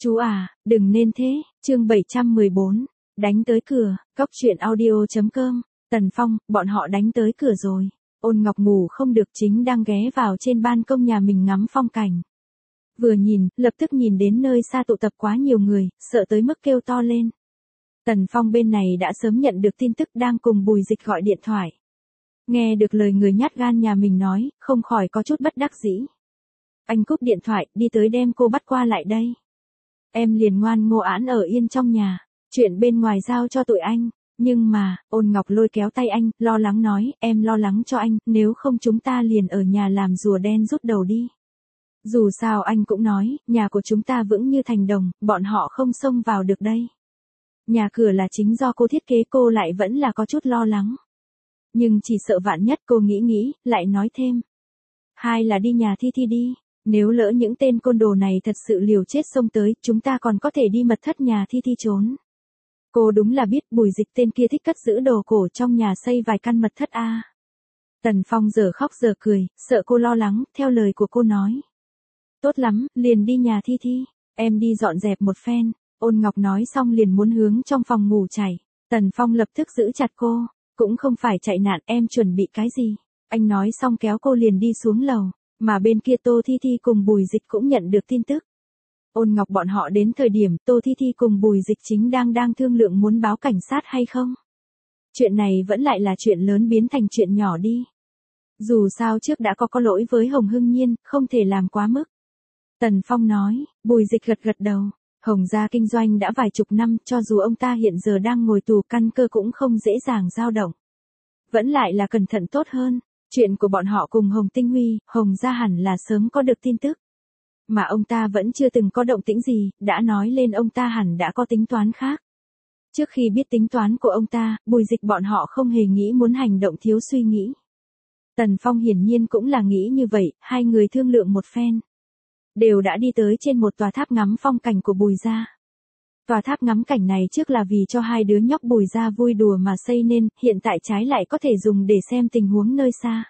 Chú à, đừng nên thế, chương 714, đánh tới cửa, cóc truyện audio.com, Tần Phong, bọn họ đánh tới cửa rồi. Ôn Ngọc ngủ không được chính đang ghé vào trên ban công nhà mình ngắm phong cảnh. Vừa nhìn, lập tức nhìn đến nơi xa tụ tập quá nhiều người, sợ tới mức kêu to lên. Tần Phong bên này đã sớm nhận được tin tức đang cùng Bùi Dịch gọi điện thoại. Nghe được lời người nhát gan nhà mình nói, không khỏi có chút bất đắc dĩ. Anh cúp điện thoại, đi tới đem cô bắt qua lại đây. Em liền ngoan ngoãn ở yên trong nhà, chuyện bên ngoài giao cho tụi anh. Nhưng mà, Ôn Ngọc lôi kéo tay anh, lo lắng nói, em lo lắng cho anh, nếu không chúng ta liền ở nhà làm rùa đen rút đầu đi. Dù sao anh cũng nói, nhà của chúng ta vững như thành đồng, bọn họ không xông vào được đây. Nhà cửa là chính do cô thiết kế, cô lại vẫn là có chút lo lắng. Nhưng chỉ sợ vạn nhất, cô nghĩ, lại nói thêm. Hai là đi nhà Thi Thi đi, nếu lỡ những tên côn đồ này thật sự liều chết xông tới, chúng ta còn có thể đi mật thất nhà Thi Thi trốn. Cô đúng là biết Bùi Dịch tên kia thích cất giữ đồ cổ trong nhà, xây vài căn mật thất a. Tần Phong giờ khóc giờ cười, sợ cô lo lắng, theo lời của cô nói. Tốt lắm, liền đi nhà Thi Thi, em đi dọn dẹp một phen. Ôn Ngọc nói xong liền muốn hướng trong phòng ngủ chạy. Tần Phong lập tức giữ chặt cô, cũng không phải chạy nạn, em chuẩn bị cái gì. Anh nói xong kéo cô liền đi xuống lầu, mà bên kia Tô Thi Thi cùng Bùi Dịch cũng nhận được tin tức. Ôn Ngọc bọn họ đến thời điểm Tô Thi Thi cùng Bùi Dịch chính đang thương lượng muốn báo cảnh sát hay không. Chuyện này vẫn lại là chuyện lớn biến thành chuyện nhỏ đi. Dù sao trước đã có lỗi với Hồng Hưng Nhiên, không thể làm quá mức. Tần Phong nói, Bùi Dịch gật đầu. Hồng gia kinh doanh đã vài chục năm, cho dù ông ta hiện giờ đang ngồi tù, căn cơ cũng không dễ dàng dao động. Vẫn lại là cẩn thận tốt hơn. Chuyện của bọn họ cùng Hồng Tinh Huy, Hồng gia hẳn là sớm có được tin tức. Mà ông ta vẫn chưa từng có động tĩnh gì, đã nói lên ông ta hẳn đã có tính toán khác. Trước khi biết tính toán của ông ta, Bùi Dịch bọn họ không hề nghĩ muốn hành động thiếu suy nghĩ. Tần Phong hiển nhiên cũng là nghĩ như vậy, hai người thương lượng một phen. Đều đã đi tới trên một tòa tháp ngắm phong cảnh của Bùi gia. Tòa tháp ngắm cảnh này trước là vì cho hai đứa nhóc Bùi gia vui đùa mà xây nên, hiện tại trái lại có thể dùng để xem tình huống nơi xa.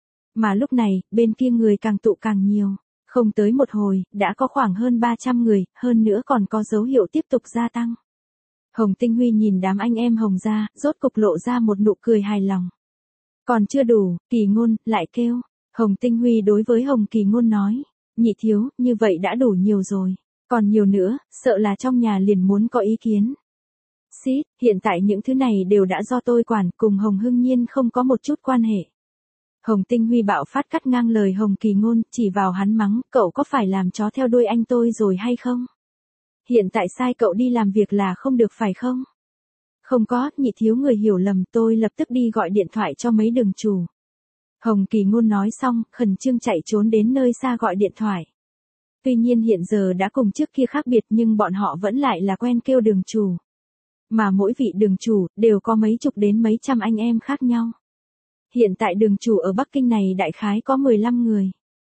Mà lúc này, bên kia người càng tụ càng nhiều. Không tới một hồi, đã có khoảng hơn 300 người, hơn nữa còn có dấu hiệu tiếp tục gia tăng. Hồng Tinh Huy nhìn đám anh em Hồng gia, rốt cục lộ ra một nụ cười hài lòng. Còn chưa đủ, Kỳ Ngôn lại kêu. Hồng Tinh Huy đối với Hồng Kỳ Ngôn nói, nhị thiếu, như vậy đã đủ nhiều rồi. Còn nhiều nữa, sợ là trong nhà liền muốn có ý kiến. Xít, hiện tại những thứ này đều đã do tôi quản, cùng Hồng Hưng Nhiên không có một chút quan hệ. Hồng Tinh Huy bạo phát cắt ngang lời Hồng Kỳ Ngôn, chỉ vào hắn mắng, cậu có phải làm chó theo đuôi anh tôi rồi hay không? Hiện tại sai cậu đi làm việc là không được phải không? Không có, nhị thiếu người hiểu lầm, tôi lập tức đi gọi điện thoại cho mấy đường chủ. Hồng Kỳ Ngôn nói xong, khẩn trương chạy trốn đến nơi xa gọi điện thoại. Tuy nhiên hiện giờ đã cùng trước kia khác biệt, nhưng bọn họ vẫn lại là quen kêu đường chủ. Mà mỗi vị đường chủ, đều có mấy chục đến mấy trăm anh em khác nhau. Hiện tại đường chủ ở Bắc Kinh này đại khái có 15 người.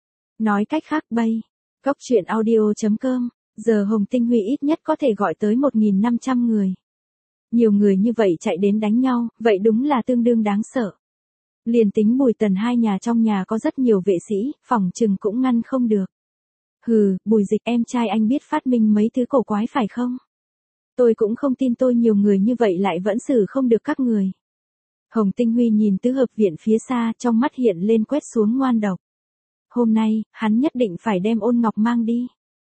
Nói cách khác cóc truyện audio.com, giờ Hồng Tinh Huy ít nhất có thể gọi tới 1.500 người. Nhiều người như vậy chạy đến đánh nhau, vậy đúng là tương đương đáng sợ. Liền tính Bùi Tần hai nhà trong nhà có rất nhiều vệ sĩ, phòng trừng cũng ngăn không được. Hừ, Bùi Dịch, em trai anh biết phát minh mấy thứ cổ quái phải không? Tôi cũng không tin tôi nhiều người như vậy lại vẫn xử không được các người. Hồng Tinh Huy nhìn tứ hợp viện phía xa, trong mắt hiện lên quét xuống ngoan độc. Hôm nay, hắn nhất định phải đem Ôn Ngọc mang đi.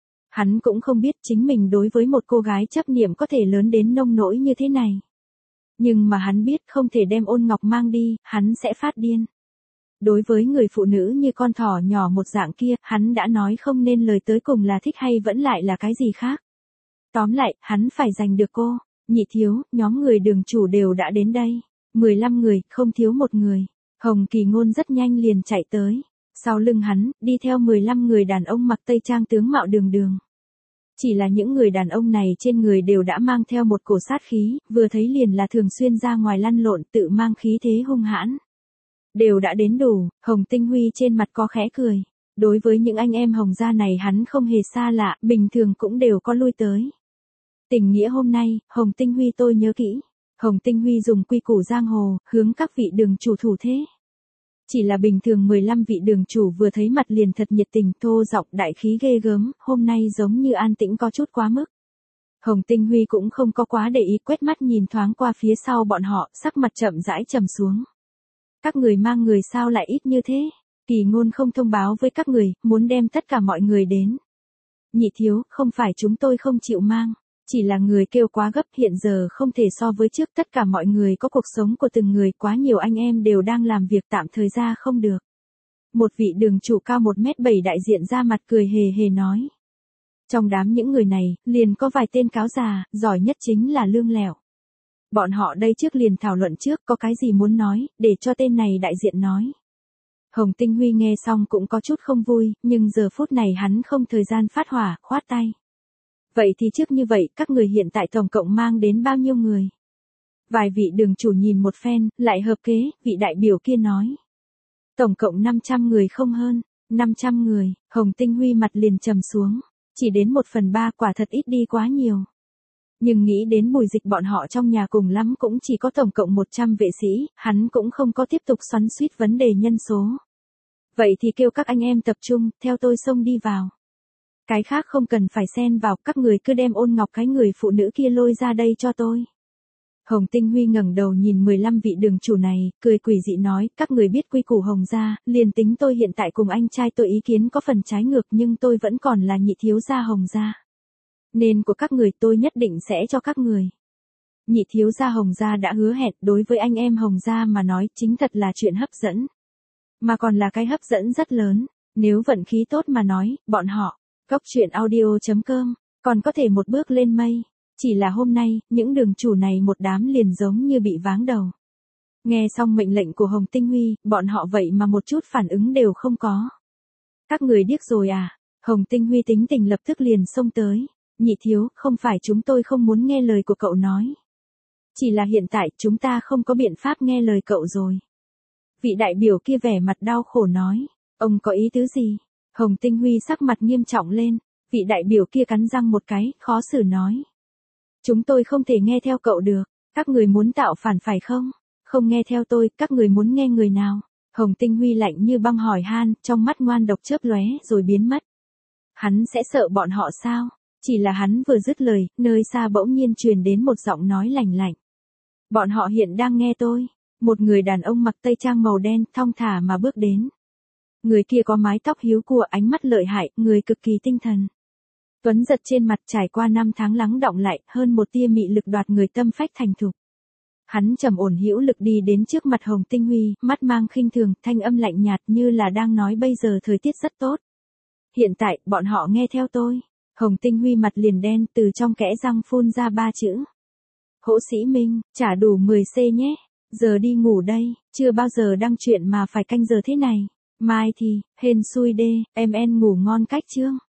Hắn cũng không biết chính mình đối với một cô gái chấp niệm có thể lớn đến nông nỗi như thế này. Nhưng mà hắn biết không thể đem Ôn Ngọc mang đi, hắn sẽ phát điên. Đối với người phụ nữ như con thỏ nhỏ một dạng kia, hắn đã nói không nên lời tới cùng là thích hay vẫn lại là cái gì khác. Tóm lại, hắn phải giành được cô. Nhị thiếu, nhóm người đường chủ đều đã đến đây. 15 người, không thiếu một người. Hồng Kỳ Ngôn rất nhanh liền chạy tới. Sau lưng hắn, đi theo 15 người đàn ông mặc tây trang tướng mạo đường đường. Chỉ là những người đàn ông này trên người đều đã mang theo một cổ sát khí, vừa thấy liền là thường xuyên ra ngoài lăn lộn, tự mang khí thế hung hãn. Đều đã đến đủ, Hồng Tinh Huy trên mặt có khẽ cười. Đối với những anh em Hồng gia này hắn không hề xa lạ, bình thường cũng đều có lui tới. Tình nghĩa hôm nay, Hồng Tinh Huy tôi nhớ kỹ. Hồng Tinh Huy dùng quy củ giang hồ, hướng các vị đường chủ thủ thế. Chỉ là bình thường 15 vị đường chủ vừa thấy mặt liền thật nhiệt tình, thô giọng đại khí ghê gớm, hôm nay giống như an tĩnh có chút quá mức. Hồng Tinh Huy cũng không có quá để ý, quét mắt nhìn thoáng qua phía sau bọn họ, sắc mặt chậm rãi trầm xuống. Các người mang người sao lại ít như thế? Kỳ Ngôn không thông báo với các người, muốn đem tất cả mọi người đến. Nhị thiếu, không phải chúng tôi không chịu mang, chỉ là người kêu quá gấp, hiện giờ không thể so với trước, tất cả mọi người có cuộc sống của từng người, quá nhiều anh em đều đang làm việc, tạm thời ra không được. Một vị đường chủ cao 1m7 đại diện ra mặt cười hề hề nói. Trong đám những người này, liền có vài tên cáo già, giỏi nhất chính là Lương Lẹo. Bọn họ đây trước liền thảo luận trước, có cái gì muốn nói, để cho tên này đại diện nói. Hồng Tinh Huy nghe xong cũng có chút không vui, nhưng giờ phút này hắn không thời gian phát hỏa, khoát tay. Vậy thì trước như vậy, các người hiện tại tổng cộng mang đến bao nhiêu người? Vài vị đường chủ nhìn một phen, lại hợp kế, vị đại biểu kia nói. Tổng cộng 500 người không hơn, 500 người, Hồng Tinh Huy mặt liền trầm xuống. Chỉ đến 1/3 quả thật ít đi quá nhiều. Nhưng nghĩ đến Bùi Dịch bọn họ trong nhà cùng lắm cũng chỉ có tổng cộng 100 vệ sĩ, hắn cũng không có tiếp tục xoắn xuýt vấn đề nhân số. Vậy thì kêu các anh em tập trung, theo tôi xông đi vào. Cái khác không cần phải xen vào, các người cứ đem Ôn Ngọc cái người phụ nữ kia lôi ra đây cho tôi. Hồng Tinh Huy ngẩng đầu nhìn 15 vị đường chủ này, cười quỷ dị nói, các người biết quy củ Hồng gia, liền tính tôi hiện tại cùng anh trai tôi ý kiến có phần trái ngược nhưng tôi vẫn còn là nhị thiếu gia Hồng gia. Nên của các người tôi nhất định sẽ cho các người. Nhị thiếu gia Hồng gia đã hứa hẹn, đối với anh em Hồng gia mà nói chính thật là chuyện hấp dẫn. Mà còn là cái hấp dẫn rất lớn, nếu vận khí tốt mà nói, bọn họ, Goctruyện.audio.com, còn có thể một bước lên mây. Chỉ là hôm nay, những đường chủ này một đám liền giống như bị váng đầu. Nghe xong mệnh lệnh của Hồng Tinh Huy, bọn họ vậy mà một chút phản ứng đều không có. Các người điếc rồi à? Hồng Tinh Huy tính tình lập tức liền xông tới. Nhị thiếu, không phải chúng tôi không muốn nghe lời của cậu nói. Chỉ là hiện tại chúng ta không có biện pháp nghe lời cậu rồi. Vị đại biểu kia vẻ mặt đau khổ nói. Ông có ý tứ gì? Hồng Tinh Huy sắc mặt nghiêm trọng lên. Vị đại biểu kia cắn răng một cái, khó xử nói. Chúng tôi không thể nghe theo cậu được, các người muốn tạo phản phải không? Không nghe theo tôi, các người muốn nghe người nào? Hồng Tinh Huy lạnh như băng hỏi han, trong mắt ngoan độc chớp lóe rồi biến mất. Hắn sẽ sợ bọn họ sao? Chỉ là hắn vừa dứt lời, nơi xa bỗng nhiên truyền đến một giọng nói lạnh lạnh. Bọn họ hiện đang nghe tôi. Một người đàn ông mặc tây trang màu đen thong thả mà bước đến. Người kia có mái tóc hiếu cua, ánh mắt lợi hại, người cực kỳ tinh thần. Tuấn giật trên mặt trải qua 5 tháng lắng đọng lại, hơn một tia mị lực đoạt người tâm phách thành thục. Hắn trầm ổn hữu lực đi đến trước mặt Hồng Tinh Huy, mắt mang khinh thường, thanh âm lạnh nhạt như là đang nói bây giờ thời tiết rất tốt. Hiện tại, bọn họ nghe theo tôi. Hồng Tinh Huy mặt liền đen, từ trong kẽ răng phun ra 3 chữ. Hỗ Sĩ Minh, trả đủ 10C nhé. Giờ đi ngủ đây, chưa bao giờ đăng chuyện mà phải canh giờ thế này. Mai thì, hên xui đê, em ngủ ngon cách chưa?